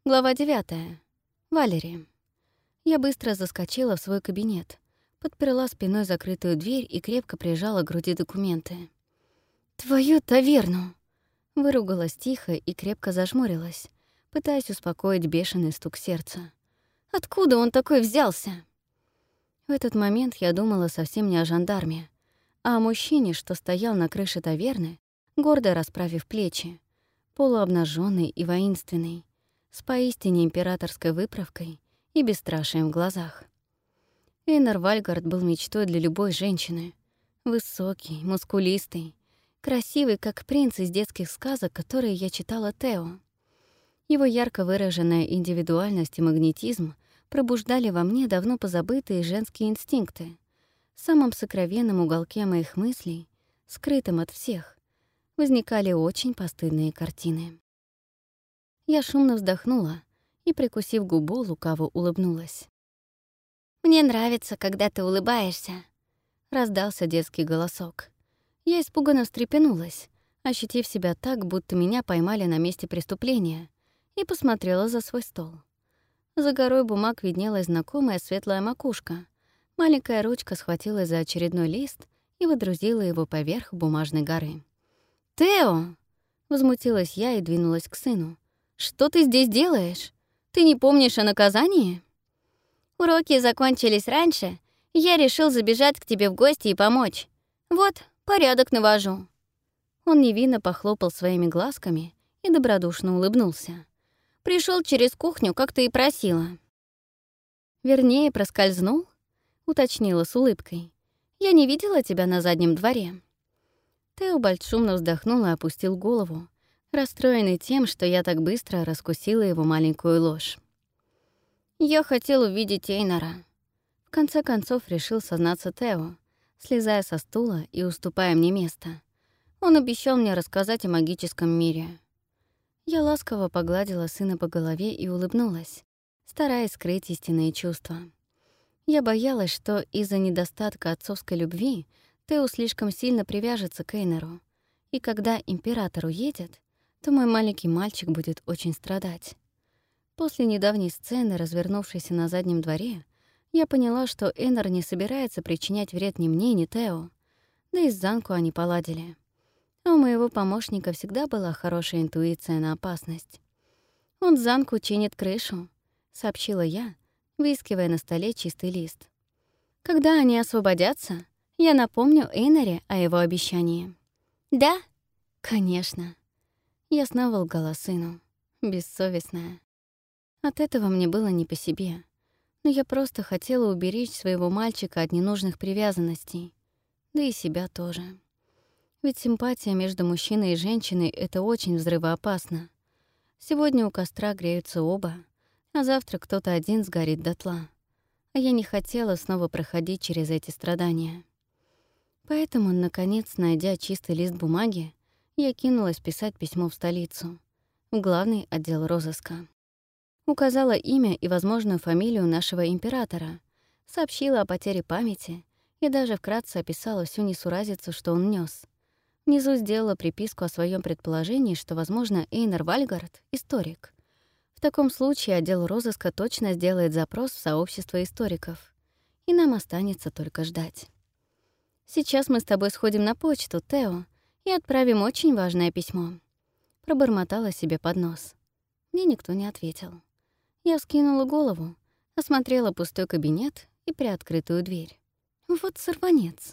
Глава 9. Валери. Я быстро заскочила в свой кабинет, подперла спиной закрытую дверь и крепко прижала к груди документы. «Твою таверну!» Выругалась тихо и крепко зажмурилась, пытаясь успокоить бешеный стук сердца. «Откуда он такой взялся?» В этот момент я думала совсем не о жандарме, а о мужчине, что стоял на крыше таверны, гордо расправив плечи, полуобнаженный и воинственный, с поистине императорской выправкой и бесстрашием в глазах. Эйнар Вальгард был мечтой для любой женщины. Высокий, мускулистый, красивый, как принц из детских сказок, которые я читала Тео. Его ярко выраженная индивидуальность и магнетизм пробуждали во мне давно позабытые женские инстинкты. В самом сокровенном уголке моих мыслей, скрытом от всех, возникали очень постыдные картины. Я шумно вздохнула и, прикусив губу, лукаво улыбнулась. «Мне нравится, когда ты улыбаешься», — раздался детский голосок. Я испуганно встрепенулась, ощутив себя так, будто меня поймали на месте преступления, и посмотрела за свой стол. За горой бумаг виднелась знакомая светлая макушка. Маленькая ручка схватилась за очередной лист и водрузила его поверх бумажной горы. «Тео!» — возмутилась я и двинулась к сыну. «Что ты здесь делаешь? Ты не помнишь о наказании?» «Уроки закончились раньше, и я решил забежать к тебе в гости и помочь. Вот, порядок навожу». Он невинно похлопал своими глазками и добродушно улыбнулся. «Пришел через кухню, как ты и просила». «Вернее, проскользнул?» — уточнила с улыбкой. «Я не видела тебя на заднем дворе». Теобальд шумно вздохнул и опустил голову, расстроенный тем, что я так быстро раскусила его маленькую ложь. «Я хотел увидеть Эйнара». В конце концов решил сознаться Тео, слезая со стула и уступая мне место. Он обещал мне рассказать о магическом мире. Я ласково погладила сына по голове и улыбнулась, стараясь скрыть истинные чувства. Я боялась, что из-за недостатка отцовской любви Тео слишком сильно привяжется к Эйнару, и когда император уедет, то мой маленький мальчик будет очень страдать. После недавней сцены, развернувшейся на заднем дворе, я поняла, что Эйнар не собирается причинять вред ни мне, ни Тео, да и с Занку они поладили. А у моего помощника всегда была хорошая интуиция на опасность. «Он Занку чинит крышу», — сообщила я, выискивая на столе чистый лист. «Когда они освободятся, я напомню Эйнаре о его обещании». «Да?» «Конечно». Я снова лгала сыну. Бессовестная. От этого мне было не по себе. Но я просто хотела уберечь своего мальчика от ненужных привязанностей. Да и себя тоже. Ведь симпатия между мужчиной и женщиной — это очень взрывоопасно. Сегодня у костра греются оба, а завтра кто-то один сгорит дотла. А я не хотела снова проходить через эти страдания. Поэтому, наконец, найдя чистый лист бумаги, я кинулась писать письмо в столицу, в главный отдел розыска. Указала имя и возможную фамилию нашего императора, сообщила о потере памяти и даже вкратце описала всю несуразицу, что он нёс. Внизу сделала приписку о своем предположении, что, возможно, Эйнар Вальгард — историк. В таком случае отдел розыска точно сделает запрос в сообщество историков, и нам останется только ждать. «Сейчас мы с тобой сходим на почту, Тео, и отправим очень важное письмо», — пробормотала себе под нос. Мне никто не ответил. Я вскинула голову, осмотрела пустой кабинет и приоткрытую дверь. Вот сорванец.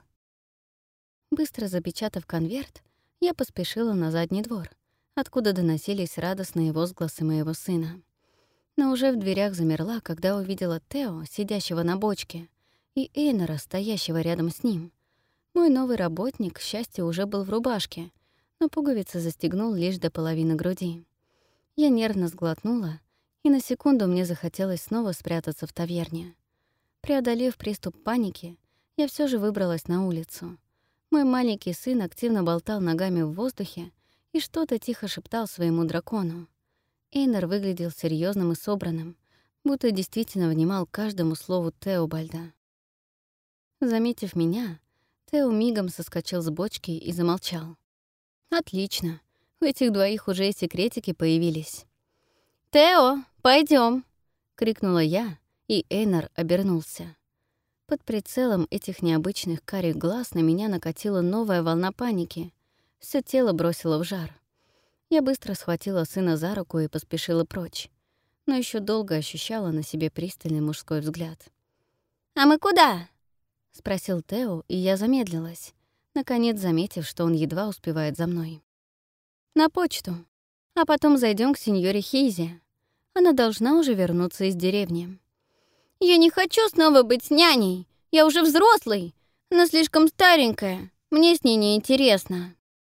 Быстро запечатав конверт, я поспешила на задний двор, откуда доносились радостные возгласы моего сына. Но уже в дверях замерла, когда увидела Тео, сидящего на бочке, и Эйнара, стоящего рядом с ним. Мой новый работник, к счастью, уже был в рубашке, но пуговицы застегнул лишь до половины груди. Я нервно сглотнула, и на секунду мне захотелось снова спрятаться в таверне. Преодолев приступ паники, я все же выбралась на улицу. Мой маленький сын активно болтал ногами в воздухе и что-то тихо шептал своему дракону. Эйнар выглядел серьезным и собранным, будто действительно внимал каждому слову Теобальда. Заметив меня, Тео мигом соскочил с бочки и замолчал. «Отлично, у этих двоих уже и секретики появились». «Тео, Пойдем, крикнула я, и Эйнар обернулся. Под прицелом этих необычных карих глаз на меня накатила новая волна паники. Всё тело бросило в жар. Я быстро схватила сына за руку и поспешила прочь, но еще долго ощущала на себе пристальный мужской взгляд. «А мы куда?» — спросил Тео, и я замедлилась, наконец заметив, что он едва успевает за мной. «На почту, а потом зайдем к сеньоре Хейзе. Она должна уже вернуться из деревни». «Я не хочу снова быть няней. Я уже взрослый. Она слишком старенькая. Мне с ней неинтересно».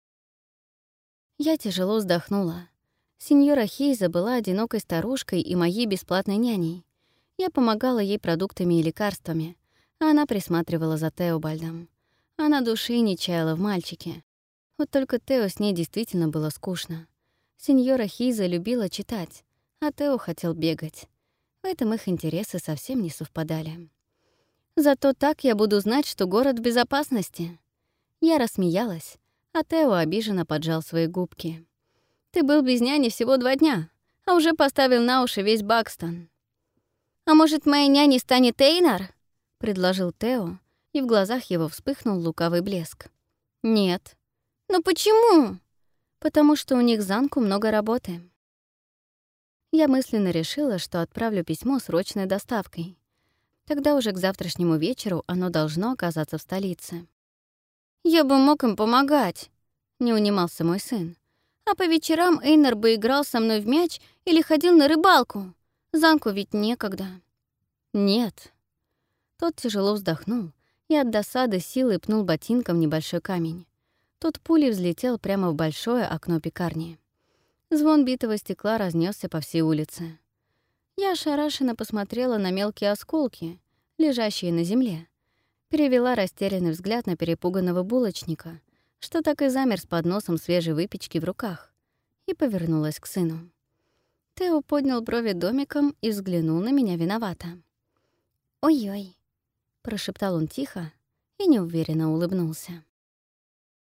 Я тяжело вздохнула. Сеньора Хейза была одинокой старушкой и моей бесплатной няней. Я помогала ей продуктами и лекарствами, а она присматривала за Теобальдом. Она души не чаяла в мальчике. Вот только Тео с ней действительно было скучно. Сеньора Хейза любила читать, а Тео хотел бегать. В этом их интересы совсем не совпадали. Зато так я буду знать, что город в безопасности. Я рассмеялась, а Тео обиженно поджал свои губки. «Ты был без няни всего 2 дня, а уже поставил на уши весь Бакстон». «А может, моей няней станет Эйнар?» — предложил Тео, и в глазах его вспыхнул лукавый блеск. «Нет». «Но почему?» «Потому что у них Занку много работы». Я мысленно решила, что отправлю письмо срочной доставкой. Тогда уже к завтрашнему вечеру оно должно оказаться в столице. «Я бы мог им помогать», — не унимался мой сын. «А по вечерам Эйнар бы играл со мной в мяч или ходил на рыбалку. Занку ведь некогда». «Нет». Тот тяжело вздохнул и от досады силой пнул ботинком небольшой камень. Тот пулей взлетел прямо в большое окно пекарни. Звон битого стекла разнесся по всей улице. Я ошарашенно посмотрела на мелкие осколки, лежащие на земле, перевела растерянный взгляд на перепуганного булочника, что так и замер с подносом свежей выпечки в руках, и повернулась к сыну. Тео поднял брови домиком и взглянул на меня виновато. «Ой-ой», — прошептал он тихо и неуверенно улыбнулся.